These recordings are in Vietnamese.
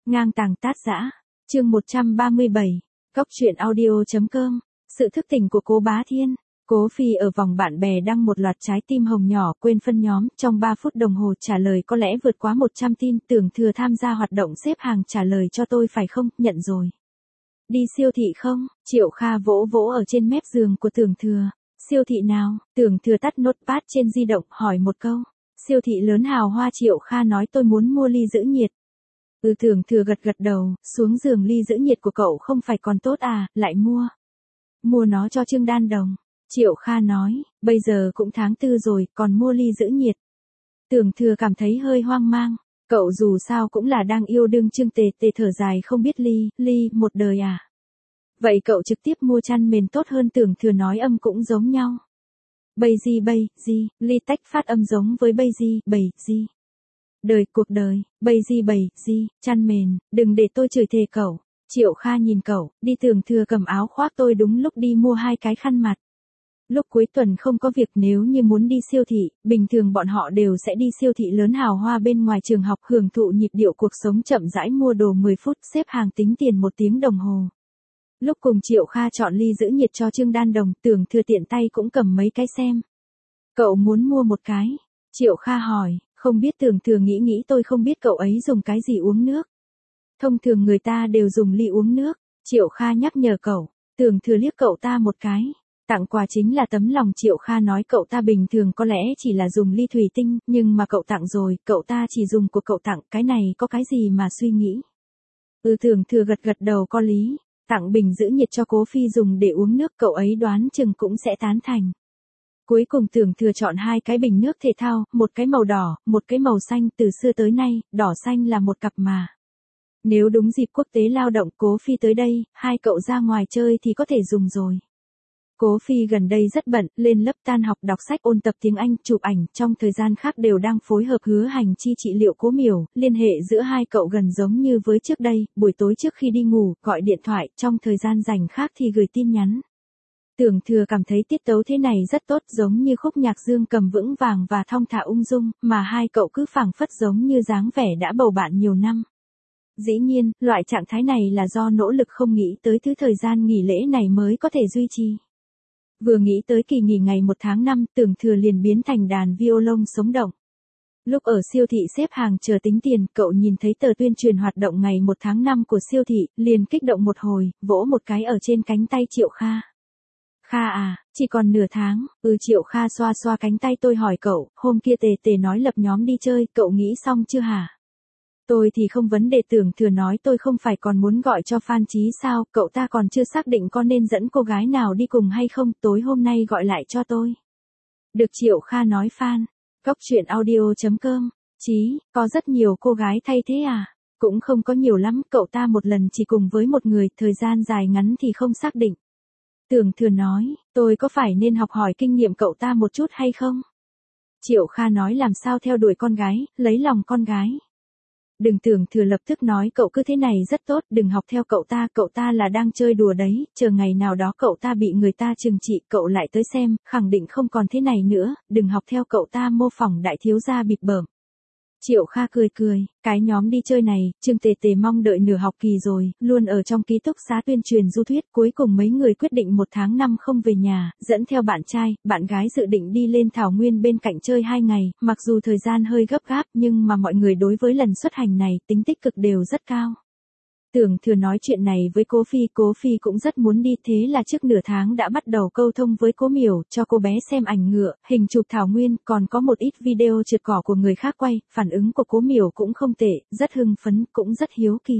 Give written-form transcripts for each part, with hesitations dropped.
Ngang tàng tát dã. Chương 137. Góc truyện audio.com. Sự thức tỉnh của Cố Bá Thiên. Cố Phi ở vòng bạn bè đăng một loạt trái tim hồng nhỏ, quên phân nhóm, trong 3 phút đồng hồ trả lời có lẽ vượt quá 100 tin, Tưởng Thừa tham gia hoạt động xếp hàng trả lời cho tôi phải không, nhận rồi. Đi siêu thị không? Triệu Kha vỗ vỗ ở trên mép giường của Tưởng Thừa. Siêu thị nào? Tưởng Thừa tắt notepad trên di động, hỏi một câu. Siêu thị lớn hào hoa. Triệu Kha nói tôi muốn mua ly giữ nhiệt. Tưởng Thừa gật gật đầu, xuống giường. Ly giữ nhiệt của cậu không phải còn tốt à, lại mua. Mua nó cho Trương Đan Đồng. Triệu Kha nói, bây giờ cũng tháng 4 rồi, còn mua ly giữ nhiệt. Tưởng Thừa cảm thấy hơi hoang mang, cậu dù sao cũng là đang yêu đương Trương Tề Tề, thở dài không biết ly một đời à. Vậy cậu trực tiếp mua chăn mền tốt hơn. Tưởng Thừa nói âm cũng giống nhau. Bây gì, ly tách phát âm giống với bây gì. Đời, cuộc đời, bây gì, chăn mền, đừng để tôi chửi thề cậu. Triệu Kha nhìn cậu, đi. Tưởng Thừa cầm áo khoác tôi đúng lúc đi mua 2 cái khăn mặt. Lúc cuối tuần không có việc, nếu như muốn đi siêu thị, bình thường bọn họ đều sẽ đi siêu thị lớn hào hoa bên ngoài trường học, hưởng thụ nhịp điệu cuộc sống chậm rãi, mua đồ 10 phút, xếp hàng tính tiền 1 tiếng đồng hồ. Lúc cùng Triệu Kha chọn ly giữ nhiệt cho Trương Đan Đồng, Tưởng Thừa tiện tay cũng cầm mấy cái xem. Cậu muốn mua một cái? Triệu Kha hỏi, không biết. Tưởng Thừa nghĩ tôi không biết cậu ấy dùng cái gì uống nước. Thông thường người ta đều dùng ly uống nước. Triệu Kha nhắc nhở cậu. Tưởng Thừa liếc cậu ta một cái. Tặng quà chính là tấm lòng. Triệu Kha nói cậu ta bình thường có lẽ chỉ là dùng ly thủy tinh, nhưng mà cậu tặng rồi, cậu ta chỉ dùng của cậu tặng, cái này có cái gì mà suy nghĩ. Tưởng Thừa gật đầu, có lý. Tặng bình giữ nhiệt cho Cố Phi dùng để uống nước, cậu ấy đoán chừng cũng sẽ tán thành. Cuối cùng Tưởng Thừa chọn 2 cái bình nước thể thao, một cái màu đỏ, một cái màu xanh. Từ xưa tới nay, đỏ xanh là một cặp mà. Nếu đúng dịp quốc tế lao động Cố Phi tới đây, 2 cậu ra ngoài chơi thì có thể dùng rồi. Cố Phi gần đây rất bận, lên lớp tan học, đọc sách, ôn tập tiếng Anh, chụp ảnh, trong thời gian khác đều đang phối hợp Hứa Hành Chi trị liệu Cố Miểu. Liên hệ giữa 2 cậu gần giống như với trước đây, buổi tối trước khi đi ngủ, gọi điện thoại, trong thời gian rảnh khác thì gửi tin nhắn. Tưởng Thừa cảm thấy tiết tấu thế này rất tốt, giống như khúc nhạc dương cầm vững vàng và thong thả ung dung, mà 2 cậu cứ phảng phất giống như dáng vẻ đã bầu bạn nhiều năm. Dĩ nhiên, loại trạng thái này là do nỗ lực không nghĩ tới thứ thời gian nghỉ lễ này mới có thể duy trì. Vừa nghĩ tới kỳ nghỉ ngày 1 tháng 5, Tưởng Thừa liền biến thành đàn violon sống động. Lúc ở siêu thị xếp hàng chờ tính tiền, cậu nhìn thấy tờ tuyên truyền hoạt động ngày 1 tháng 5 của siêu thị, liền kích động một hồi, vỗ một cái ở trên cánh tay Triệu Kha. Kha à, chỉ còn nửa tháng. Triệu Kha xoa xoa cánh tay tôi, hỏi cậu, hôm kia Tề nói lập nhóm đi chơi, cậu nghĩ xong chưa hả? Tôi thì không vấn đề. Tưởng Thừa nói tôi không phải còn muốn gọi cho Phan Chí sao, cậu ta còn chưa xác định có nên dẫn cô gái nào đi cùng hay không, tối hôm nay gọi lại cho tôi. Được. Triệu Kha nói. Phan. Góc truyện audio.com. Chí, có rất nhiều cô gái thay thế à? Cũng không có nhiều lắm, cậu ta một lần chỉ cùng với một người, thời gian dài ngắn thì không xác định. Tưởng Thừa nói, tôi có phải nên học hỏi kinh nghiệm cậu ta một chút hay không? Triệu Kha nói, làm sao theo đuổi con gái, lấy lòng con gái. Đừng. Tưởng Thừa lập tức nói, cậu cứ thế này rất tốt, đừng học theo cậu ta là đang chơi đùa đấy, chờ ngày nào đó cậu ta bị người ta trừng trị, cậu lại tới xem, khẳng định không còn thế này nữa, đừng học theo cậu ta mô phỏng đại thiếu gia bịp bợm. Triệu Kha cười, cái nhóm đi chơi này, Trương Tề mong đợi nửa học kỳ rồi, luôn ở trong ký túc xá tuyên truyền du thuyết, cuối cùng mấy người quyết định 1 tháng 5 không về nhà, dẫn theo bạn trai, bạn gái dự định đi lên Thảo Nguyên bên cạnh chơi 2 ngày, mặc dù thời gian hơi gấp gáp nhưng mà mọi người đối với lần xuất hành này, tính tích cực đều rất cao. Tưởng Thừa nói chuyện này với Cố Phi cũng rất muốn đi, thế là trước nửa tháng đã bắt đầu câu thông với Cố Miểu, cho cô bé xem ảnh ngựa, hình chụp Thảo Nguyên, còn có một ít video trượt cỏ của người khác quay, phản ứng của Cố Miểu cũng không tệ, rất hưng phấn, cũng rất hiếu kỳ.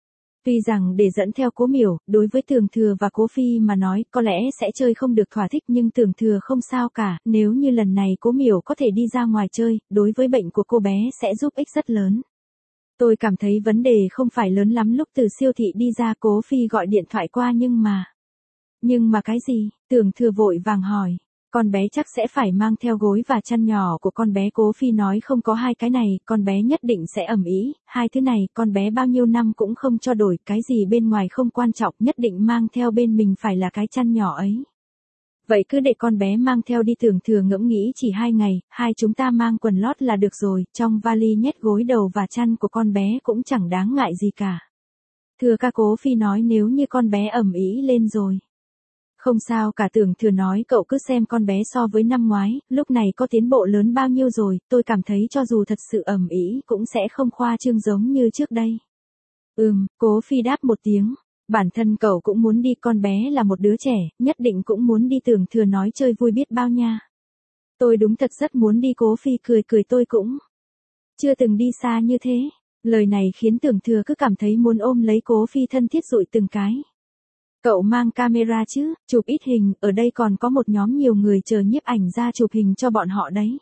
Tuy rằng để dẫn theo Cố Miểu, đối với Tưởng Thừa và Cố Phi mà nói, có lẽ sẽ chơi không được thỏa thích, nhưng Tưởng Thừa không sao cả, nếu như lần này Cố Miểu có thể đi ra ngoài chơi, đối với bệnh của cô bé sẽ giúp ích rất lớn. Tôi cảm thấy vấn đề không phải lớn lắm. Lúc từ siêu thị đi ra, Cố Phi gọi điện thoại qua. Nhưng mà cái gì? Tưởng Thừa vội vàng hỏi. Con bé chắc sẽ phải mang theo gối và chăn nhỏ của con bé. Cố Phi nói không có 2 cái này, con bé nhất định sẽ ầm ĩ. 2 thứ này, con bé bao nhiêu năm cũng không cho đổi, cái gì bên ngoài không quan trọng, nhất định mang theo bên mình phải là cái chăn nhỏ ấy. Vậy cứ để con bé mang theo đi. Tưởng Thừa ngẫm nghĩ chỉ 2 ngày, hai chúng ta mang quần lót là được rồi, trong vali nhét gối đầu và chăn của con bé cũng chẳng đáng ngại gì cả. Thừa ca. Cố Phi nói nếu như con bé ầm ĩ lên rồi. Không sao cả. Tưởng Thừa nói cậu cứ xem con bé so với năm ngoái, lúc này có tiến bộ lớn bao nhiêu rồi, tôi cảm thấy cho dù thật sự ầm ĩ cũng sẽ không khoa trương giống như trước đây. Cố Phi đáp một tiếng. Bản thân cậu cũng muốn đi, con bé là một đứa trẻ, nhất định cũng muốn đi. Tưởng Thừa nói chơi vui biết bao nha. Tôi đúng thật rất muốn đi. Cố Phi cười cười, tôi cũng chưa từng đi xa như thế. Lời này khiến Tưởng Thừa cứ cảm thấy muốn ôm lấy Cố Phi thân thiết dụi từng cái. Cậu mang camera chứ, chụp ít hình, ở đây còn có một nhóm nhiều người chờ nhiếp ảnh ra chụp hình cho bọn họ đấy.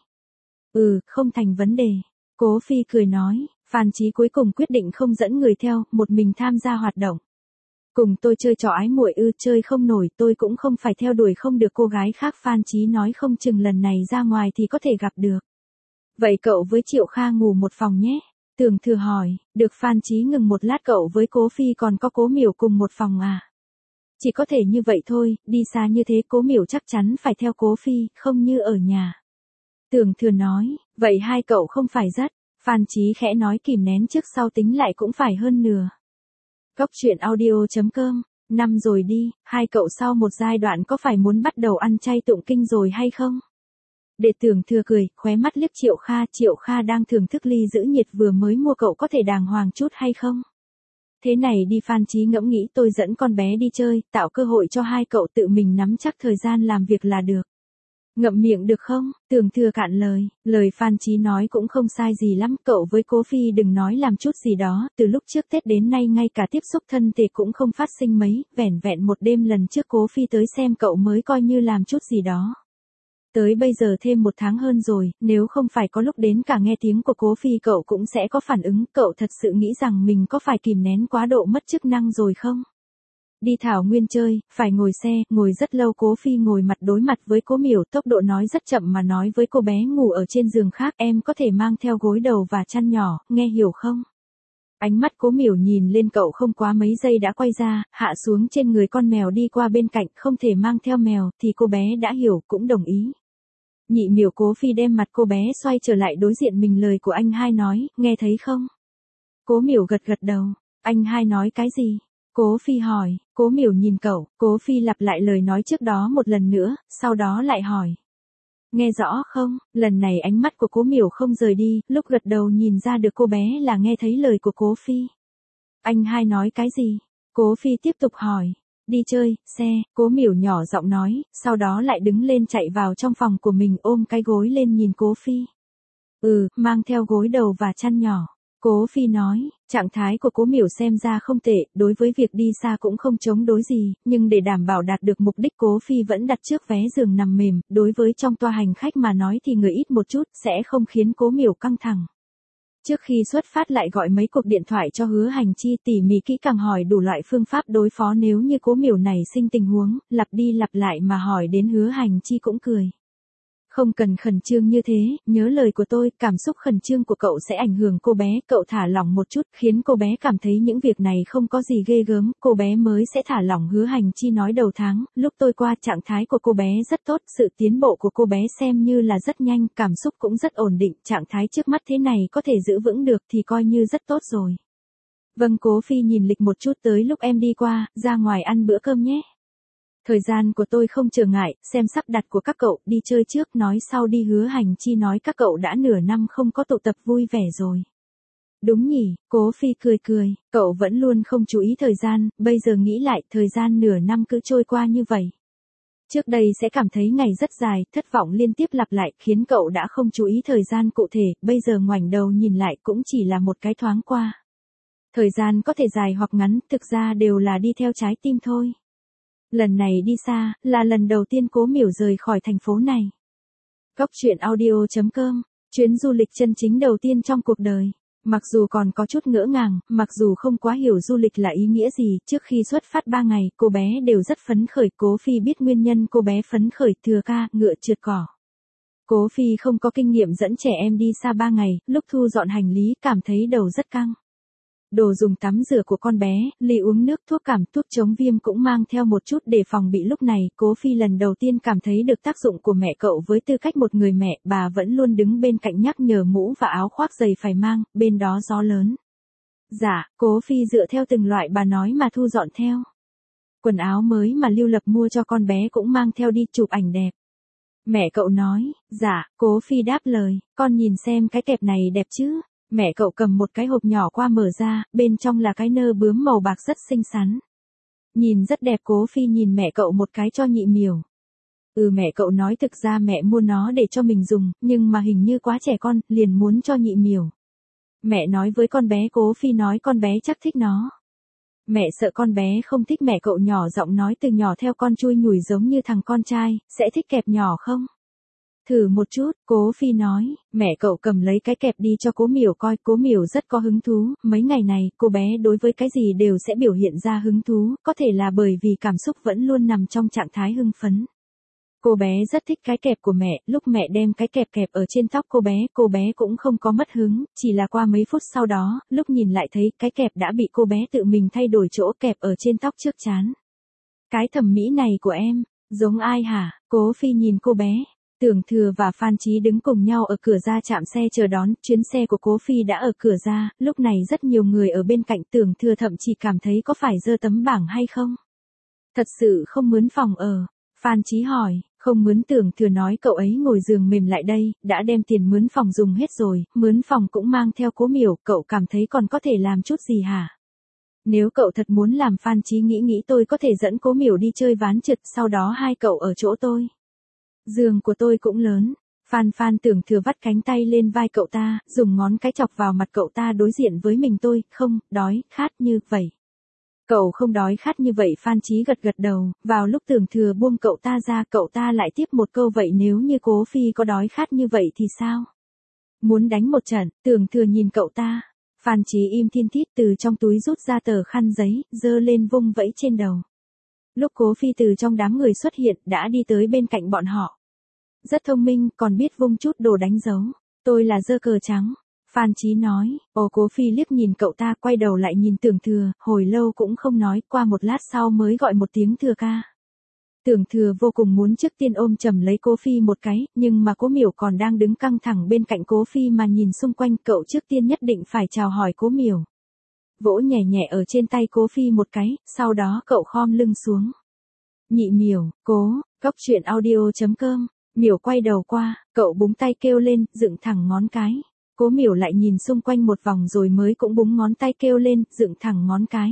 Không thành vấn đề. Cố Phi cười nói. Phan Chí cuối cùng quyết định không dẫn người theo, một mình tham gia hoạt động. Cùng tôi chơi trò ái muội chơi không nổi, tôi cũng không phải theo đuổi không được cô gái khác. Phan Chí nói không chừng lần này ra ngoài thì có thể gặp được. Vậy cậu với Triệu Kha ngủ một phòng nhé. Tưởng Thừa hỏi. Được. Phan Chí ngừng một lát. Cậu với Cố Phi còn có Cố Miểu cùng một phòng à? Chỉ có thể như vậy thôi, đi xa như thế Cố Miểu chắc chắn phải theo Cố Phi, không như ở nhà. Tưởng Thừa nói. Vậy hai cậu không phải rất. Phan Chí khẽ nói kìm nén trước sau tính lại cũng phải hơn nửa. Góc truyện audio.com. Năm rồi đi, hai cậu sau một giai đoạn có phải muốn bắt đầu ăn chay tụng kinh rồi hay không? Để Tưởng Thừa cười, khóe mắt liếc Triệu Kha. Triệu Kha đang thưởng thức ly giữ nhiệt vừa mới mua, cậu có thể đàng hoàng chút hay không? Thế này đi. Phan Chí ngẫm nghĩ, tôi dẫn con bé đi chơi, tạo cơ hội cho hai cậu tự mình nắm chắc thời gian làm việc là được. Ngậm miệng được không? Tưởng Thừa cạn lời. Lời Phan Chí nói cũng không sai gì lắm. Cậu với Cố Phi đừng nói làm chút gì đó. Từ lúc trước Tết đến nay ngay cả tiếp xúc thân thể cũng không phát sinh mấy. Vẻn vẹn một đêm lần trước Cố Phi tới xem cậu mới coi như làm chút gì đó. Tới bây giờ thêm 1 tháng hơn rồi. Nếu không phải có lúc đến cả nghe tiếng của Cố Phi cậu cũng sẽ có phản ứng. Cậu thật sự nghĩ rằng mình có phải kìm nén quá độ mất chức năng rồi không? Đi thảo nguyên chơi, phải ngồi xe, ngồi rất lâu. Cố Phi ngồi mặt đối mặt với Cố Miểu, tốc độ nói rất chậm mà nói với cô bé ngủ ở trên giường khác. Em có thể mang theo gối đầu và chăn nhỏ, nghe hiểu không? Ánh mắt Cố Miểu nhìn lên cậu không quá mấy giây đã quay ra, hạ xuống trên người con mèo đi qua bên cạnh. Không thể mang theo mèo thì cô bé đã hiểu, cũng đồng ý. Nhị Miểu. Cố Phi đem mặt cô bé xoay trở lại đối diện mình. Lời của anh hai nói, nghe thấy không? Cố Miểu gật gật đầu. Anh hai nói cái gì? Cố Phi hỏi. Cố Miểu nhìn cậu. Cố Phi lặp lại lời nói trước đó một lần nữa, sau đó lại hỏi. Nghe rõ không? Lần này ánh mắt của Cố Miểu không rời đi, lúc gật đầu nhìn ra được cô bé là nghe thấy lời của Cố Phi. Anh hai nói cái gì? Cố Phi tiếp tục hỏi. Đi chơi, xe. Cố Miểu nhỏ giọng nói, sau đó lại đứng lên chạy vào trong phòng của mình, ôm cái gối lên nhìn Cố Phi. Mang theo gối đầu và chăn nhỏ. Cố Phi nói. Trạng thái của Cố Miểu xem ra không tệ, đối với việc đi xa cũng không chống đối gì, nhưng để đảm bảo đạt được mục đích Cố Phi vẫn đặt trước vé giường nằm mềm. Đối với trong toa hành khách mà nói thì người ít một chút sẽ không khiến Cố Miểu căng thẳng. Trước khi xuất phát lại gọi mấy cuộc điện thoại cho Hứa Hành Chi, tỉ mỉ kỹ càng hỏi đủ loại phương pháp đối phó nếu như Cố Miểu nảy sinh tình huống. Lặp đi lặp lại mà hỏi đến Hứa Hành Chi cũng cười. Không cần khẩn trương như thế, nhớ lời của tôi, cảm xúc khẩn trương của cậu sẽ ảnh hưởng cô bé. Cậu thả lỏng một chút, khiến cô bé cảm thấy những việc này không có gì ghê gớm, cô bé mới sẽ thả lỏng. Hứa Hành Chi nói đầu tháng, lúc tôi qua trạng thái của cô bé rất tốt, sự tiến bộ của cô bé xem như là rất nhanh, cảm xúc cũng rất ổn định, trạng thái trước mắt thế này có thể giữ vững được thì coi như rất tốt rồi. Vâng. Cố Phi nhìn lịch một chút, tới lúc em đi qua, ra ngoài ăn bữa cơm nhé. Thời gian của tôi không trở ngại, xem sắp đặt của các cậu, đi chơi trước nói sau đi. Hứa Hành Chi nói các cậu đã nửa năm không có tụ tập vui vẻ rồi. Đúng nhỉ, Cố Phi cười cười, cậu vẫn luôn không chú ý thời gian, bây giờ nghĩ lại thời gian nửa năm cứ trôi qua như vậy. Trước đây sẽ cảm thấy ngày rất dài, thất vọng liên tiếp lặp lại, khiến cậu đã không chú ý thời gian cụ thể, bây giờ ngoảnh đầu nhìn lại cũng chỉ là một cái thoáng qua. Thời gian có thể dài hoặc ngắn, thực ra đều là đi theo trái tim thôi. Lần này đi xa, là lần đầu tiên Cố Miểu rời khỏi thành phố này. Góc truyện audio.com, chuyến du lịch chân chính đầu tiên trong cuộc đời. Mặc dù còn có chút ngỡ ngàng, mặc dù không quá hiểu du lịch là ý nghĩa gì, trước khi xuất phát 3 ngày, cô bé đều rất phấn khởi. Cố Phi biết nguyên nhân cô bé phấn khởi. Thừa ca, ngựa trượt cỏ. Cố Phi không có kinh nghiệm dẫn trẻ em đi xa 3 ngày, lúc thu dọn hành lý cảm thấy đầu rất căng. Đồ dùng tắm rửa của con bé, ly uống nước, thuốc cảm, thuốc chống viêm cũng mang theo một chút để phòng bị. Lúc này, Cố Phi lần đầu tiên cảm thấy được tác dụng của mẹ cậu. Với tư cách một người mẹ, bà vẫn luôn đứng bên cạnh nhắc nhở mũ và áo khoác dày phải mang, bên đó gió lớn. Dạ, Cố Phi dựa theo từng loại bà nói mà thu dọn theo. Quần áo mới mà Lưu Lập mua cho con bé cũng mang theo đi chụp ảnh đẹp. Mẹ cậu nói, dạ, Cố Phi đáp lời, con nhìn xem cái kẹp này đẹp chứ. Mẹ cậu cầm một cái hộp nhỏ qua mở ra, bên trong là cái nơ bướm màu bạc rất xinh xắn. Nhìn rất đẹp. Cố Phi nhìn mẹ cậu một cái cho Nhị Miểu. Mẹ cậu nói thực ra mẹ mua nó để cho mình dùng, nhưng mà hình như quá trẻ con, liền muốn cho Nhị Miểu. Mẹ nói với con bé. Cố Phi nói con bé chắc thích nó. Mẹ sợ con bé không thích. Mẹ cậu nhỏ giọng nói từ nhỏ theo con chui nhủi giống như thằng con trai, sẽ thích kẹp nhỏ không? Thử một chút, Cố Phi nói. Mẹ cậu cầm lấy cái kẹp đi cho Cố Miểu coi. Cố Miểu rất có hứng thú. Mấy ngày này, cô bé đối với cái gì đều sẽ biểu hiện ra hứng thú, có thể là bởi vì cảm xúc vẫn luôn nằm trong trạng thái hưng phấn. Cô bé rất thích cái kẹp của mẹ. Lúc mẹ đem cái kẹp kẹp ở trên tóc cô bé cũng không có mất hứng, chỉ là qua mấy phút sau đó, lúc nhìn lại thấy cái kẹp đã bị cô bé tự mình thay đổi chỗ kẹp ở trên tóc trước trán. Cái thẩm mỹ này của em, giống ai hả? Cố Phi nhìn cô bé. Tưởng Thừa và Phan Chí đứng cùng nhau ở cửa ra trạm xe chờ đón. Chuyến xe của Cố Phi đã ở cửa ra, lúc này rất nhiều người ở bên cạnh. Tưởng Thừa thậm chí cảm thấy có phải giơ tấm bảng hay không? Thật sự không mướn phòng ở? Phan Chí hỏi. Không mướn. Tưởng Thừa nói cậu ấy ngồi giường mềm lại đây, đã đem tiền mướn phòng dùng hết rồi, mướn phòng cũng mang theo Cố Miểu, cậu cảm thấy còn có thể làm chút gì hả? Nếu cậu thật muốn làm. Phan Chí nghĩ tôi có thể dẫn Cố Miểu đi chơi ván trượt, sau đó hai cậu ở chỗ tôi. Giường của tôi cũng lớn. Phan Tưởng Thừa vắt cánh tay lên vai cậu ta, dùng ngón cái chọc vào mặt cậu ta. Đối diện với mình tôi, không, đói, khát như vậy. Cậu không đói khát như vậy. Phan Chí gật đầu. Vào lúc Tưởng Thừa buông cậu ta ra, cậu ta lại tiếp một câu, vậy nếu như Cố Phi có đói khát như vậy thì sao? Muốn đánh một trận? Tưởng Thừa nhìn cậu ta. Phan Chí im thiên thít, từ trong túi rút ra tờ khăn giấy, giơ lên vung vẫy trên đầu. Lúc Cố Phi từ trong đám người xuất hiện, đã đi tới bên cạnh bọn họ. Rất thông minh, còn biết vung chút đồ đánh dấu. Tôi là giơ cờ trắng. Phan Chí nói. Cố Phi liếc nhìn cậu ta, quay đầu lại nhìn Tưởng Thừa, hồi lâu cũng không nói, qua một lát sau mới gọi một tiếng Thừa ca. Tưởng Thừa vô cùng muốn trước tiên ôm chầm lấy Cố Phi một cái, nhưng mà Cố Miểu còn đang đứng căng thẳng bên cạnh Cố Phi mà nhìn xung quanh, cậu trước tiên nhất định phải chào hỏi Cố Miểu. Vỗ nhẹ nhẹ ở trên tay Cố Phi một cái, sau đó cậu khom lưng xuống. Nhị Miểu, Cóc truyện audio.com. Miểu quay đầu qua, cậu búng tay kêu lên, dựng thẳng ngón cái. Cố Miểu lại nhìn xung quanh một vòng rồi mới cũng búng ngón tay kêu lên, dựng thẳng ngón cái.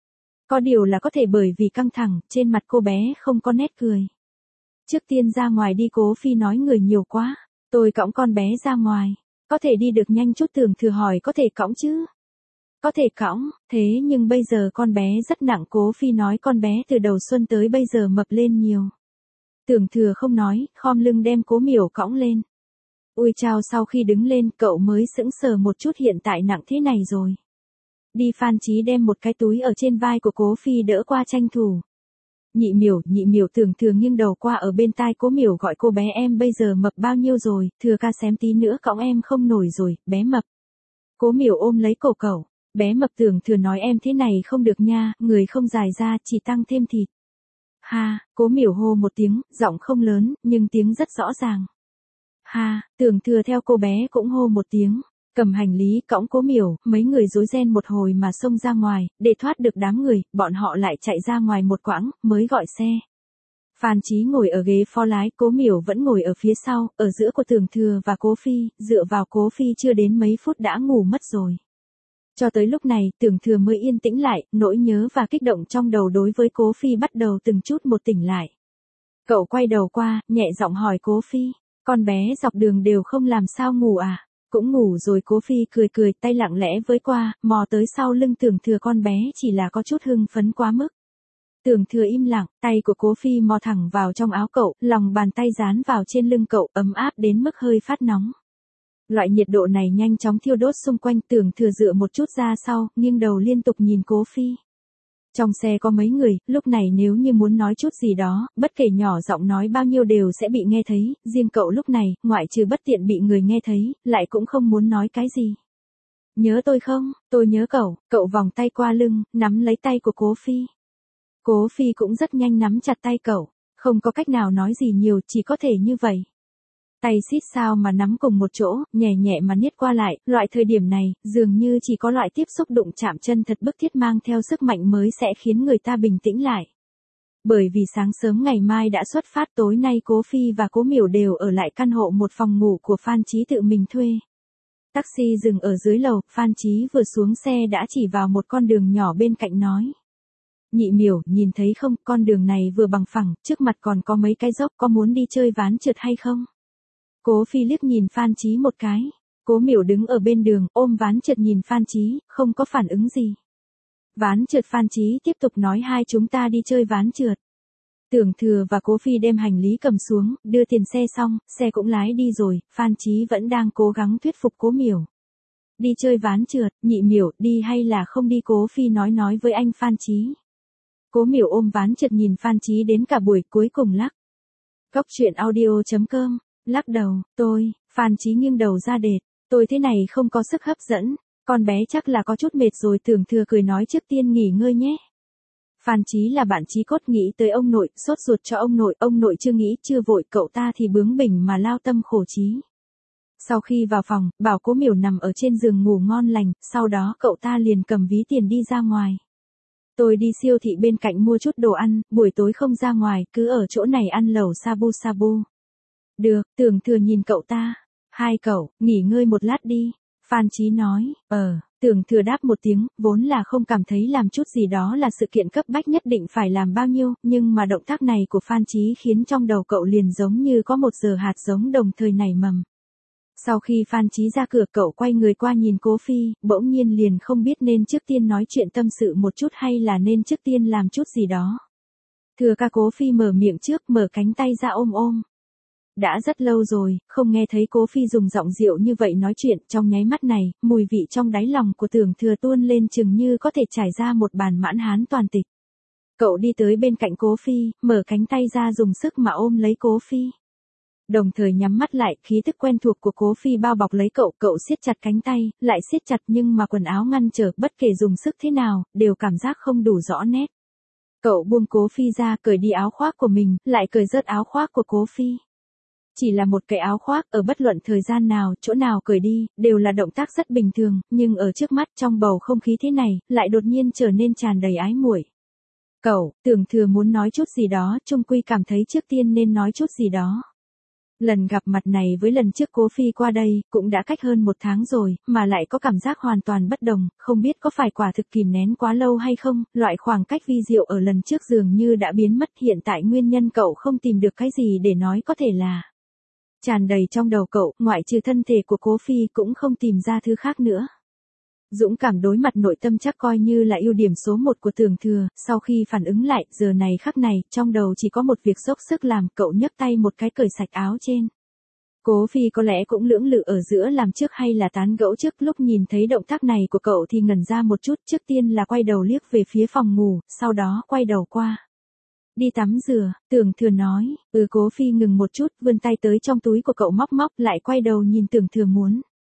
Có điều là có thể bởi vì căng thẳng, trên mặt cô bé không có nét cười. Trước tiên ra ngoài đi. Cố Phi nói người nhiều quá, tôi cõng con bé ra ngoài. Có thể đi được nhanh chút? Tưởng Thừa hỏi. Có thể cõng chứ? Có thể cõng, thế nhưng bây giờ con bé rất nặng. Cố Phi nói con bé từ đầu xuân tới bây giờ mập lên nhiều. Tưởng Thừa không nói, khom lưng đem Cố Miểu cõng lên. Ui chao, sau khi đứng lên, cậu mới sững sờ một chút, hiện tại nặng thế này rồi. Đi. Phan Chí đem một cái túi ở trên vai của Cố Phi đỡ qua tranh thủ. Nhị Miểu. Tưởng Thừa nghiêng đầu qua ở bên tai Cố Miểu gọi cô bé, em bây giờ mập bao nhiêu rồi? Thừa ca xém tí nữa cõng em không nổi rồi, bé mập. Cố Miểu ôm lấy cổ cậu. Bé mập. Tưởng Thừa nói em thế này không được nha, người không dài ra, chỉ tăng thêm thịt. Ha, Cố Miểu hô một tiếng, giọng không lớn, nhưng tiếng rất rõ ràng. Ha, Tưởng Thừa theo cô bé cũng hô một tiếng. Cầm hành lý cõng Cố Miểu, mấy người rối ren một hồi mà xông ra ngoài, để thoát được đám người, bọn họ lại chạy ra ngoài một quãng, mới gọi xe. Phan Chí ngồi ở ghế phó lái, Cố Miểu vẫn ngồi ở phía sau, ở giữa của Tưởng Thừa và Cố Phi, dựa vào Cố Phi chưa đến mấy phút đã ngủ mất rồi. Cho tới lúc này, Tưởng Thừa mới yên tĩnh lại, nỗi nhớ và kích động trong đầu đối với Cố Phi bắt đầu từng chút một tỉnh lại. Cậu quay đầu qua, nhẹ giọng hỏi Cố Phi, con bé dọc đường đều không làm sao ngủ à? Cũng ngủ rồi. Cố Phi cười, tay lặng lẽ với qua, mò tới sau lưng Tưởng Thừa, con bé chỉ là có chút hưng phấn quá mức. Tưởng Thừa im lặng, tay của Cố Phi mò thẳng vào trong áo cậu, lòng bàn tay dán vào trên lưng cậu, ấm áp đến mức hơi phát nóng. Loại nhiệt độ này nhanh chóng thiêu đốt xung quanh. Tưởng Thừa dựa một chút ra sau, nghiêng đầu liên tục nhìn Cố Phi. Trong xe có mấy người, lúc này nếu như muốn nói chút gì đó, bất kể nhỏ giọng nói bao nhiêu đều sẽ bị nghe thấy, riêng cậu lúc này, ngoại trừ bất tiện bị người nghe thấy, lại cũng không muốn nói cái gì. Nhớ tôi không? Tôi nhớ cậu vòng tay qua lưng, nắm lấy tay của Cố Phi. Cố Phi cũng rất nhanh nắm chặt tay cậu, không có cách nào nói gì nhiều, chỉ có thể như vậy. Tay xít sao mà nắm cùng một chỗ, nhẹ nhẹ mà niết qua lại, loại thời điểm này, dường như chỉ có loại tiếp xúc đụng chạm chân thật bức thiết mang theo sức mạnh mới sẽ khiến người ta bình tĩnh lại. Bởi vì sáng sớm ngày mai đã xuất phát, tối nay Cố Phi và Cố Miểu đều ở lại căn hộ một phòng ngủ của Phan Chí tự mình thuê. Taxi dừng ở dưới lầu, Phan Chí vừa xuống xe đã chỉ vào một con đường nhỏ bên cạnh nói. Nhị Miểu, nhìn thấy không, con đường này vừa bằng phẳng, trước mặt còn có mấy cái dốc, có muốn đi chơi ván trượt hay không? Cố Phi liếc nhìn Phan Chí một cái. Cố Miểu đứng ở bên đường, ôm ván trượt nhìn Phan Chí, không có phản ứng gì. Ván trượt. Phan Chí tiếp tục nói, hai chúng ta đi chơi ván trượt. Tưởng Thừa và Cố Phi đem hành lý cầm xuống, đưa tiền xe xong, xe cũng lái đi rồi, Phan Chí vẫn đang cố gắng thuyết phục Cố Miểu. Đi chơi ván trượt, Nhị Miểu, đi hay là không đi? Cố Phi nói với anh Phan Chí. Cố Miểu ôm ván trượt nhìn Phan Chí đến cả buổi, cuối cùng lắc. Cóc truyện audio.com, lắc đầu, Phan Chí nghiêng đầu ra đệt, tôi thế này không có sức hấp dẫn, con bé chắc là có chút mệt rồi. Tưởng Thừa cười nói, trước tiên nghỉ ngơi nhé. Phan Chí là bạn chí cốt, nghĩ tới ông nội, sốt ruột cho ông nội chưa nghĩ, chưa vội, cậu ta thì bướng bỉnh mà lao tâm khổ trí. Sau khi vào phòng, bảo Cố Miểu nằm ở trên giường ngủ ngon lành, sau đó cậu ta liền cầm ví tiền đi ra ngoài. Tôi đi siêu thị bên cạnh mua chút đồ ăn, buổi tối không ra ngoài, cứ ở chỗ này ăn lẩu sabu sabu. Được, Tưởng Thừa nhìn cậu ta. Hai cậu, nghỉ ngơi một lát đi. Phan Chí nói, Tưởng Thừa đáp một tiếng, vốn là không cảm thấy làm chút gì đó là sự kiện cấp bách nhất định phải làm bao nhiêu, nhưng mà động tác này của Phan Chí khiến trong đầu cậu liền giống như có một giờ hạt giống đồng thời nảy mầm. Sau khi Phan Chí ra cửa, cậu quay người qua nhìn Cố Phi, bỗng nhiên liền không biết nên trước tiên nói chuyện tâm sự một chút hay là nên trước tiên làm chút gì đó. Thừa ca. Cố Phi mở miệng trước, mở cánh tay ra ôm. Đã rất lâu rồi, không nghe thấy Cố Phi dùng giọng dịu như vậy nói chuyện, trong nháy mắt này, mùi vị trong đáy lòng của Tưởng Thừa tuôn lên chừng như có thể trải ra một bàn mãn hán toàn tịch. Cậu đi tới bên cạnh Cố Phi, mở cánh tay ra dùng sức mà ôm lấy Cố Phi. Đồng thời nhắm mắt lại, khí tức quen thuộc của Cố Phi bao bọc lấy cậu siết chặt cánh tay, lại siết chặt nhưng mà quần áo ngăn trở, bất kể dùng sức thế nào, đều cảm giác không đủ rõ nét. Cậu buông Cố Phi ra, cởi đi áo khoác của mình, lại cởi rớt áo khoác của Cố Phi. Chỉ là một cái áo khoác, ở bất luận thời gian nào, chỗ nào cởi đi, đều là động tác rất bình thường, nhưng ở trước mắt, trong bầu không khí thế này, lại đột nhiên trở nên tràn đầy ái muội. Tưởng Thừa muốn nói chút gì đó, chung quy cảm thấy trước tiên nên nói chút gì đó. Lần gặp mặt này với lần trước Cố Phi qua đây, cũng đã cách hơn 1 tháng rồi, mà lại có cảm giác hoàn toàn bất đồng, không biết có phải quả thực kìm nén quá lâu hay không, loại khoảng cách vi diệu ở lần trước dường như đã biến mất, hiện tại nguyên nhân cậu không tìm được cái gì để nói, có thể là tràn đầy trong đầu cậu, ngoại trừ thân thể của Cố Phi cũng không tìm ra thứ khác nữa. Dũng cảm đối mặt nội tâm chắc coi như là ưu điểm số 1 của Tưởng Thừa, sau khi phản ứng lại, giờ này khắc này, trong đầu chỉ có một việc dốc sức làm, cậu nhấc tay một cái cởi sạch áo trên. Cố Phi có lẽ cũng lưỡng lự ở giữa làm trước hay là tán gẫu trước, lúc nhìn thấy động tác này của cậu thì ngẩn ra một chút, trước tiên là quay đầu liếc về phía phòng ngủ, sau đó quay đầu qua. Đi tắm rửa, Tưởng Thừa nói, Cố Phi ngừng một chút, vươn tay tới trong túi của cậu móc, lại quay đầu nhìn Tưởng Thừa muốn.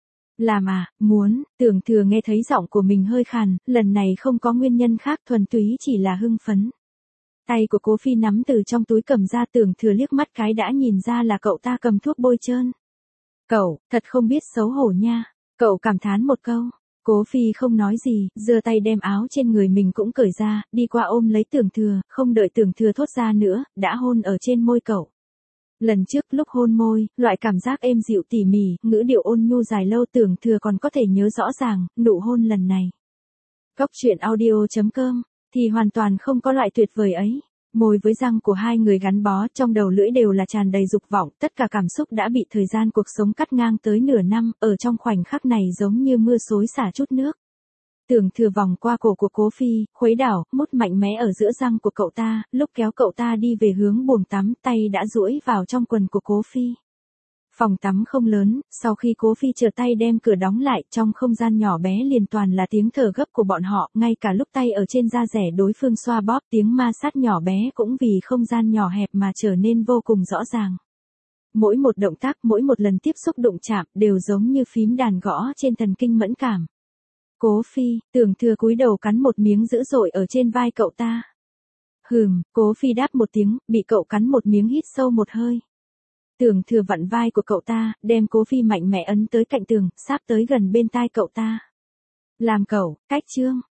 Làm à, muốn, Tưởng Thừa nghe thấy giọng của mình hơi khàn, lần này không có nguyên nhân khác, thuần túy chỉ là hưng phấn. Tay của Cố Phi nắm từ trong túi cầm ra, Tưởng Thừa liếc mắt cái đã nhìn ra là cậu ta cầm thuốc bôi trơn. Cậu, thật không biết xấu hổ nha, cậu cảm thán một câu. Cố Phi không nói gì, giơ tay đem áo trên người mình cũng cởi ra, đi qua ôm lấy Tưởng Thừa, không đợi Tưởng Thừa thốt ra nữa, đã hôn ở trên môi cậu. Lần trước lúc hôn môi, loại cảm giác êm dịu tỉ mỉ, ngữ điệu ôn nhu dài lâu Tưởng Thừa còn có thể nhớ rõ ràng, nụ hôn lần này. Cóc truyện audio.com, thì hoàn toàn không có loại tuyệt vời ấy. Môi với răng của hai người gắn bó, trong đầu lưỡi đều là tràn đầy dục vọng, tất cả cảm xúc đã bị thời gian cuộc sống cắt ngang tới nửa năm, ở trong khoảnh khắc này giống như mưa xối xả chút nước. Tưởng Thừa vòng qua cổ của Cố Phi, khuấy đảo, mút mạnh mẽ ở giữa răng của cậu ta, lúc kéo cậu ta đi về hướng buồng tắm, tay đã duỗi vào trong quần của Cố Phi. Phòng tắm không lớn, sau khi Cố Phi trở tay đem cửa đóng lại, trong không gian nhỏ bé liền toàn là tiếng thở gấp của bọn họ, ngay cả lúc tay ở trên da rẻ đối phương xoa bóp, tiếng ma sát nhỏ bé cũng vì không gian nhỏ hẹp mà trở nên vô cùng rõ ràng. Mỗi một động tác, mỗi một lần tiếp xúc đụng chạm, đều giống như phím đàn gõ trên thần kinh mẫn cảm. Cố Phi, Tưởng Thừa cúi đầu cắn một miếng dữ dội ở trên vai cậu ta. Cố Phi đáp một tiếng, bị cậu cắn một miếng hít sâu một hơi. Tưởng Thừa vặn vai của cậu ta, đem Cố Phi mạnh mẽ ấn tới cạnh tường, sáp tới gần bên tai cậu ta. Làm cẩu, cách chương.